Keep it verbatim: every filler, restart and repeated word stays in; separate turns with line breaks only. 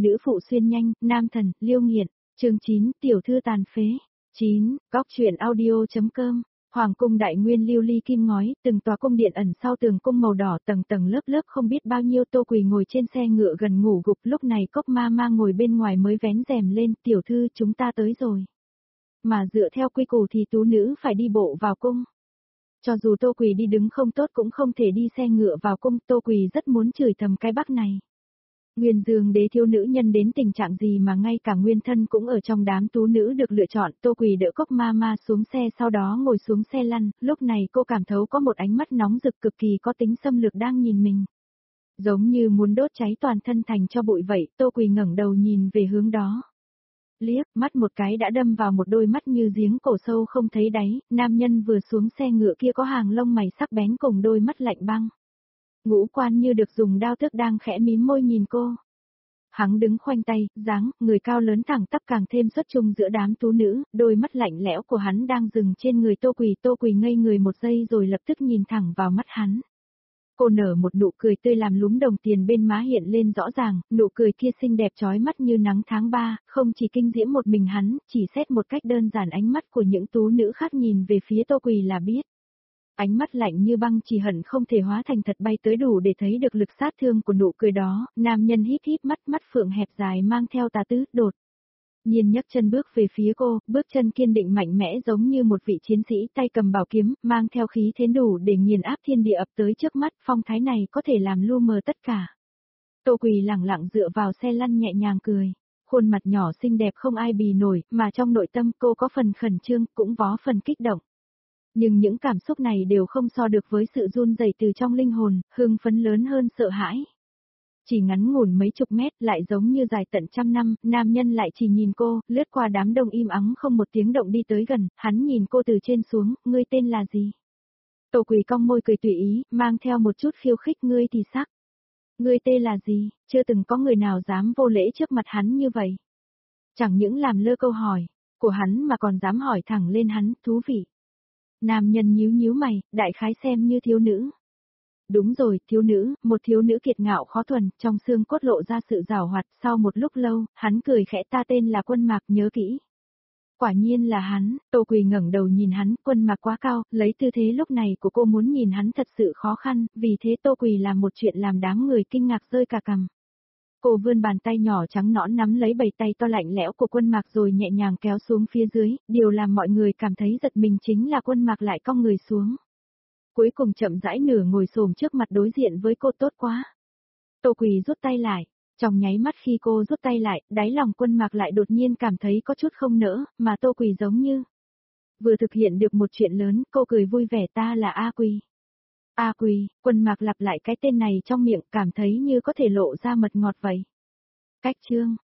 nữ phụ xuyên nhanh, nam thần, liêu nghiện, chương chín, tiểu thư tàn phế, chín, góc truyện audio.com. Hoàng cung đại nguyên lưu ly kim ngói, từng tòa cung điện ẩn sau tường cung màu đỏ tầng tầng lớp lớp không biết bao nhiêu. Tô Quỳ ngồi trên xe ngựa gần ngủ gục, lúc này Cốc ma ma ngồi bên ngoài mới vén rèm lên, tiểu thư chúng ta tới rồi. Mà dựa theo quy củ thì tú nữ phải đi bộ vào cung. Cho dù Tô Quỳ đi đứng không tốt cũng không thể đi xe ngựa vào cung, Tô Quỳ rất muốn chửi thầm cái bác này. Nguyên Dương đế thiếu nữ nhân đến tình trạng gì mà ngay cả nguyên thân cũng ở trong đám tú nữ được lựa chọn. Tô Quỳ đỡ Cốc ma ma xuống xe sau đó ngồi xuống xe lăn, lúc này cô cảm thấu có một ánh mắt nóng rực cực kỳ có tính xâm lược đang nhìn mình. Giống như muốn đốt cháy toàn thân thành cho bụi vậy, Tô Quỳ ngẩng đầu nhìn về hướng đó. Liếc mắt một cái đã đâm vào một đôi mắt như giếng cổ sâu không thấy đáy, nam nhân vừa xuống xe ngựa kia có hàng lông mày sắc bén cùng đôi mắt lạnh băng. Ngũ quan như được dùng đao tước đang khẽ mím môi nhìn cô. Hắn đứng khoanh tay, dáng, người cao lớn thẳng tắp càng thêm xuất chung giữa đám tú nữ, đôi mắt lạnh lẽo của hắn đang dừng trên người Tô Quỳ. Tô Quỳ ngây người một giây rồi lập tức nhìn thẳng vào mắt hắn. Cô nở một nụ cười tươi làm lúm đồng tiền bên má hiện lên rõ ràng, nụ cười kia xinh đẹp chói mắt như nắng tháng ba, không chỉ kinh diễm một mình hắn, chỉ xét một cách đơn giản ánh mắt của những tú nữ khác nhìn về phía Tô Quỳ là biết. Ánh mắt lạnh như băng chỉ hận không thể hóa thành thật bay tới đủ để thấy được lực sát thương của nụ cười đó. Nam nhân híp híp mắt, mắt phượng hẹp dài mang theo tà tứ, đột nhiên nhấc chân bước về phía cô, bước chân kiên định mạnh mẽ giống như một vị chiến sĩ tay cầm bảo kiếm, mang theo khí thế đủ để nghiền áp thiên địa ập tới trước mắt. Phong thái này có thể làm lu mờ tất cả. Tô Quỳ lẳng lặng dựa vào xe lăn nhẹ nhàng cười, khuôn mặt nhỏ xinh đẹp không ai bì nổi, mà trong nội tâm cô có phần khẩn trương, cũng có phần kích động. Nhưng những cảm xúc này đều không so được với sự run rẩy từ trong linh hồn, hưng phấn lớn hơn sợ hãi. Chỉ ngắn ngủn mấy chục mét lại giống như dài tận trăm năm, nam nhân lại chỉ nhìn cô, lướt qua đám đông im ắng không một tiếng động đi tới gần, hắn nhìn cô từ trên xuống, ngươi tên là gì? Tô Quỳ cong môi cười tùy ý, mang theo một chút khiêu khích, ngươi thì sắc. Ngươi tên là gì? Chưa từng có người nào dám vô lễ trước mặt hắn như vậy. Chẳng những làm lơ câu hỏi của hắn mà còn dám hỏi thẳng lên hắn, thú vị. Nam nhân nhíu nhíu mày, đại khái xem như thiếu nữ. Đúng rồi, thiếu nữ, một thiếu nữ kiệt ngạo khó thuần, trong xương cốt lộ ra sự giảo hoạt. Sau một lúc lâu, hắn cười khẽ, ta tên là Quân Mạc, nhớ kỹ. Quả nhiên là hắn. Tô Quỳ ngẩng đầu nhìn hắn, Quân Mạc quá cao, lấy tư thế lúc này của cô muốn nhìn hắn thật sự khó khăn, vì thế Tô Quỳ làm một chuyện làm đám người kinh ngạc rơi cả cằm. Cô vươn bàn tay nhỏ trắng nõn nắm lấy bầy tay to lạnh lẽo của Quân Mạc rồi nhẹ nhàng kéo xuống phía dưới, điều làm mọi người cảm thấy giật mình chính là Quân Mạc lại cong người xuống. Cuối cùng chậm rãi nửa ngồi xổm trước mặt đối diện với cô, tốt quá. Tô Quỳ rút tay lại, trong nháy mắt khi cô rút tay lại, đáy lòng Quân Mạc lại đột nhiên cảm thấy có chút không nỡ, mà Tô Quỳ giống như vừa thực hiện được một chuyện lớn. Cô cười vui vẻ, ta là A Quỳ. A Quỳ. Quân Mạc lặp lại cái tên này trong miệng, cảm thấy như có thể lộ ra mật ngọt vậy. Cách chương